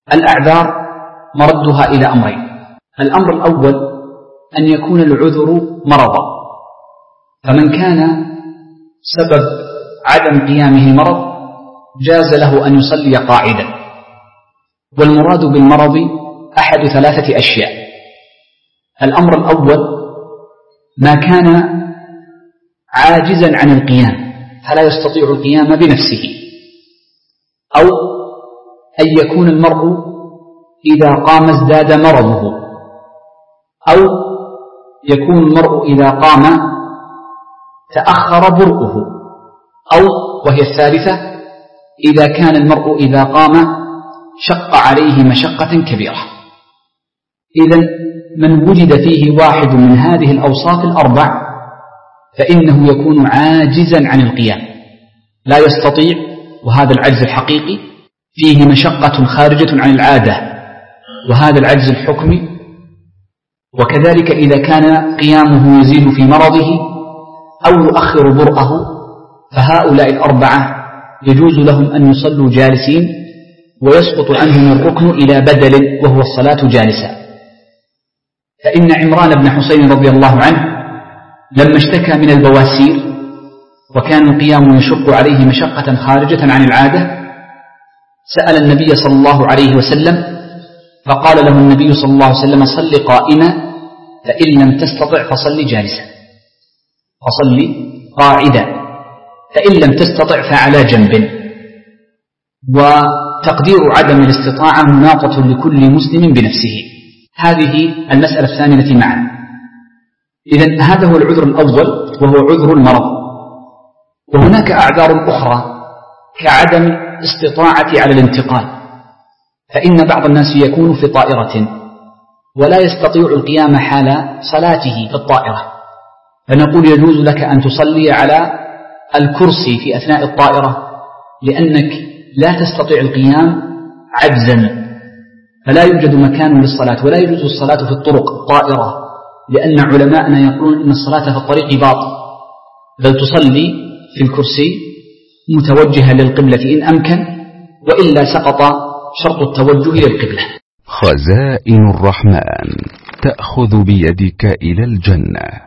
الأعذار مردها إلى أمرين. الأمر الأول أن يكون العذر مرضا، فمن كان سبب عدم قيامه مرض جاز له أن يصلي قاعدا، والمراد بالمرض أحد ثلاثة أشياء. الأمر الأول ما كان عاجزا عن القيام فلا يستطيع القيام بنفسه، أو أن يكون المرء إذا قام ازداد مرضه، أو يكون المرء إذا قام تأخر برؤه، أو وهي الثالثة إذا كان المرء إذا قام شق عليه مشقة كبيرة. إذن من وجد فيه واحد من هذه الأوصاف الأربع فإنه يكون عاجزا عن القيام، لا يستطيع، وهذا العجز الحقيقي فيه مشقة خارجة عن العادة، وهذا العجز الحكمي. وكذلك إذا كان قيامه يزيد في مرضه أو يؤخر برأه، فهؤلاء الأربعة يجوز لهم أن يصلوا جالسين، ويسقط عنهم الركن إلى بدل وهو الصلاة جالسا. فإن عمران بن حسين رضي الله عنه لما اشتكى من البواسير وكان القيام يشق عليه مشقة خارجة عن العادة سأل النبي صلى الله عليه وسلم، فقال له النبي صلى الله عليه وسلم: صل قائما، فإن لم تستطع فصل جالسا، فصل قاعدا، فإن لم تستطع فعلى جنب. وتقدير عدم الاستطاعة مناطة لكل مسلم بنفسه. هذه المسألة الثامنة معا. إذن هذا هو العذر الأول وهو عذر المرض. وهناك أعذار أخرى كعدم استطاعة على الانتقال، فإن بعض الناس يكون في طائرة ولا يستطيع القيام حال صلاته في الطائرة، فنقول يجوز لك أن تصلي على الكرسي في أثناء الطائرة لأنك لا تستطيع القيام عجزا، فلا يوجد مكان للصلاة، ولا يجوز الصلاة في الطرق الطائرة، لأن علماءنا يقولون إن الصلاة في الطريق باطل، بل تصلي في الكرسي متوجها للقبلة إن أمكن، وإلا سقط شرط التوجه للقبلة. خزائن الرحمن تأخذ بيدك إلى الجنة.